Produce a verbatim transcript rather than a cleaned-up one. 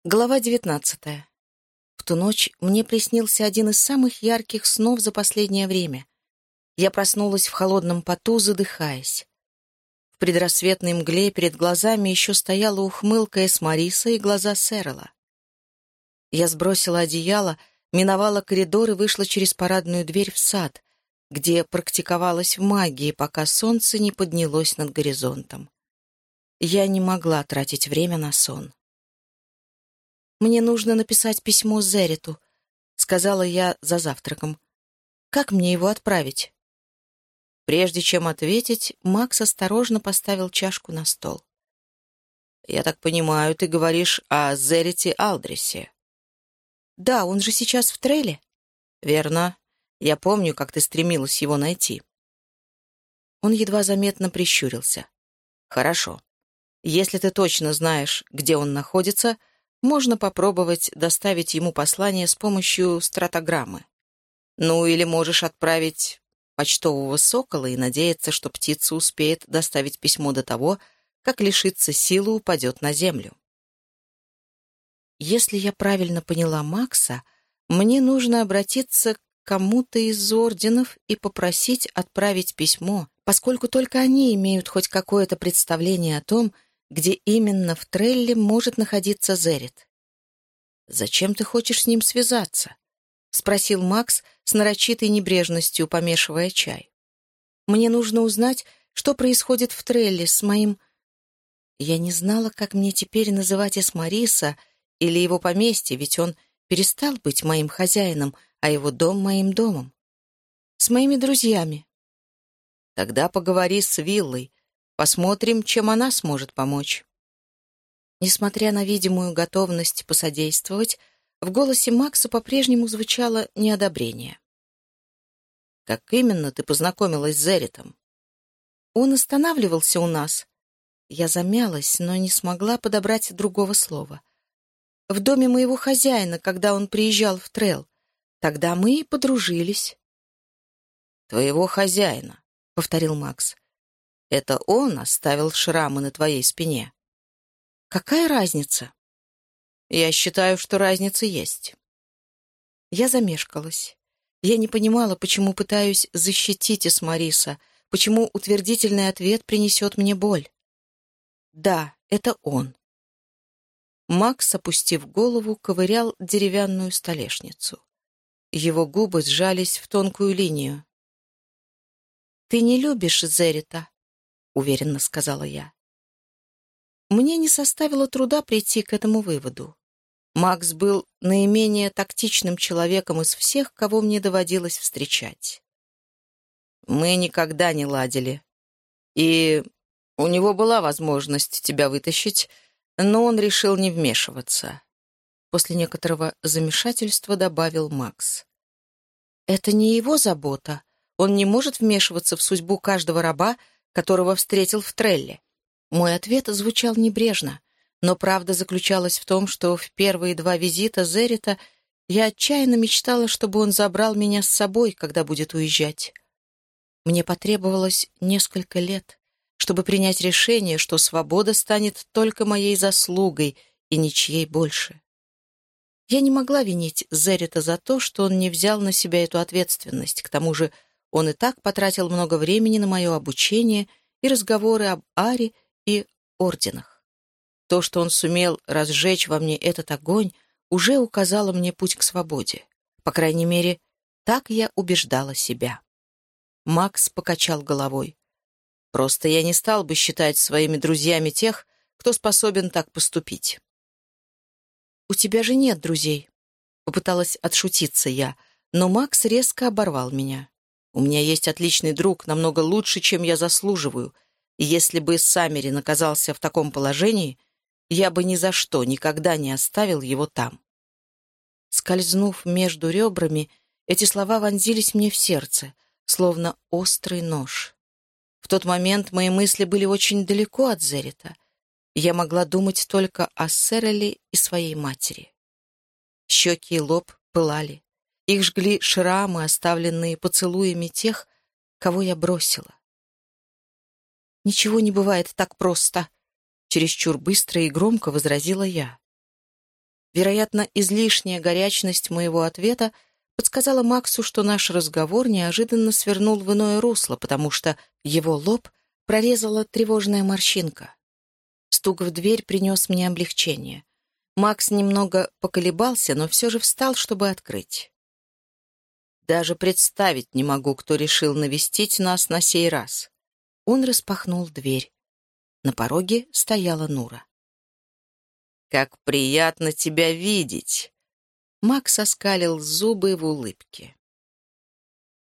Глава девятнадцатая. В ту ночь мне приснился один из самых ярких снов за последнее время. Я проснулась в холодном поту, задыхаясь. В предрассветной мгле перед глазами еще стояла ухмылка Эсмариса и глаза Сэрила. Я сбросила одеяло, миновала коридор и вышла через парадную дверь в сад, где практиковалась в магии, пока солнце не поднялось над горизонтом. Я не могла тратить время на сон. «Мне нужно написать письмо Зериту», — сказала я за завтраком. «Как мне его отправить?» Прежде чем ответить, Макс осторожно поставил чашку на стол. «Я так понимаю, ты говоришь о Зерите Алдресе?» «Да, он же сейчас в Трейле». «Верно. Я помню, как ты стремилась его найти». Он едва заметно прищурился. «Хорошо. Если ты точно знаешь, где он находится, можно попробовать доставить ему послание с помощью стратограммы. Ну, или можешь отправить почтового сокола и надеяться, что птица успеет доставить письмо до того, как лишится силы и упадет на землю». Если я правильно поняла Макса, мне нужно обратиться к кому-то из орденов и попросить отправить письмо, поскольку только они имеют хоть какое-то представление о том, где именно в Трелле может находиться Зерит. «Зачем ты хочешь с ним связаться?» — спросил Макс с нарочитой небрежностью, помешивая чай. «Мне нужно узнать, что происходит в Трелле с моим...» Я не знала, как мне теперь называть Эсмариса или его поместье, ведь он перестал быть моим хозяином, а его дом — моим домом. «С моими друзьями». «Тогда поговори с Виллой. Посмотрим, чем она сможет помочь». Несмотря на видимую готовность посодействовать, в голосе Макса по-прежнему звучало неодобрение. «Как именно ты познакомилась с Зеритом?» «Он останавливался у нас». Я замялась, но не смогла подобрать другого слова. «В доме моего хозяина, когда он приезжал в Трелл. Тогда мы и подружились». «Твоего хозяина», — повторил Макс. «Это он оставил шрамы на твоей спине?» «Какая разница?» «Я считаю, что разница есть». Я замешкалась. Я не понимала, почему пытаюсь защитить Эсмариса, почему утвердительный ответ принесет мне боль. «Да, это он». Макс, опустив голову, ковырял деревянную столешницу. Его губы сжались в тонкую линию. «Ты не любишь Зерита», — уверенно сказала я. Мне не составило труда прийти к этому выводу. Макс был наименее тактичным человеком из всех, кого мне доводилось встречать. Мы никогда не ладили. И у него была возможность тебя вытащить, но он решил не вмешиваться. После некоторого замешательства добавил Макс. Это не его забота. Он не может вмешиваться в судьбу каждого раба, которого встретил в Трелле. Мой ответ звучал небрежно, но правда заключалась в том, что в первые два визита Зерита я отчаянно мечтала, чтобы он забрал меня с собой, когда будет уезжать. Мне потребовалось несколько лет, чтобы принять решение, что свобода станет только моей заслугой и ничьей больше. Я не могла винить Зерита за то, что он не взял на себя эту ответственность. К тому же он и так потратил много времени на мое обучение и разговоры об Аре и орденах. То, что он сумел разжечь во мне этот огонь, уже указало мне путь к свободе. По крайней мере, так я убеждала себя. Макс покачал головой. «Просто я не стал бы считать своими друзьями тех, кто способен так поступить». «У тебя же нет друзей», — попыталась отшутиться я, но Макс резко оборвал меня. «У меня есть отличный друг, намного лучше, чем я заслуживаю, и если бы Саммерин оказался в таком положении, я бы ни за что никогда не оставил его там». Скользнув между ребрами, эти слова вонзились мне в сердце, словно острый нож. В тот момент мои мысли были очень далеко от Зерита. Я могла думать только о Сэриле и своей матери. Щеки и лоб пылали. Их жгли шрамы, оставленные поцелуями тех, кого я бросила. «Ничего не бывает так просто», — чересчур быстро и громко возразила я. Вероятно, излишняя горячность моего ответа подсказала Максу, что наш разговор неожиданно свернул в иное русло, потому что его лоб прорезала тревожная морщинка. Стук в дверь принес мне облегчение. Макс немного поколебался, но все же встал, чтобы открыть. Даже представить не могу, кто решил навестить нас на сей раз. Он распахнул дверь. На пороге стояла Нура. «Как приятно тебя видеть!» Макс оскалил зубы в улыбке.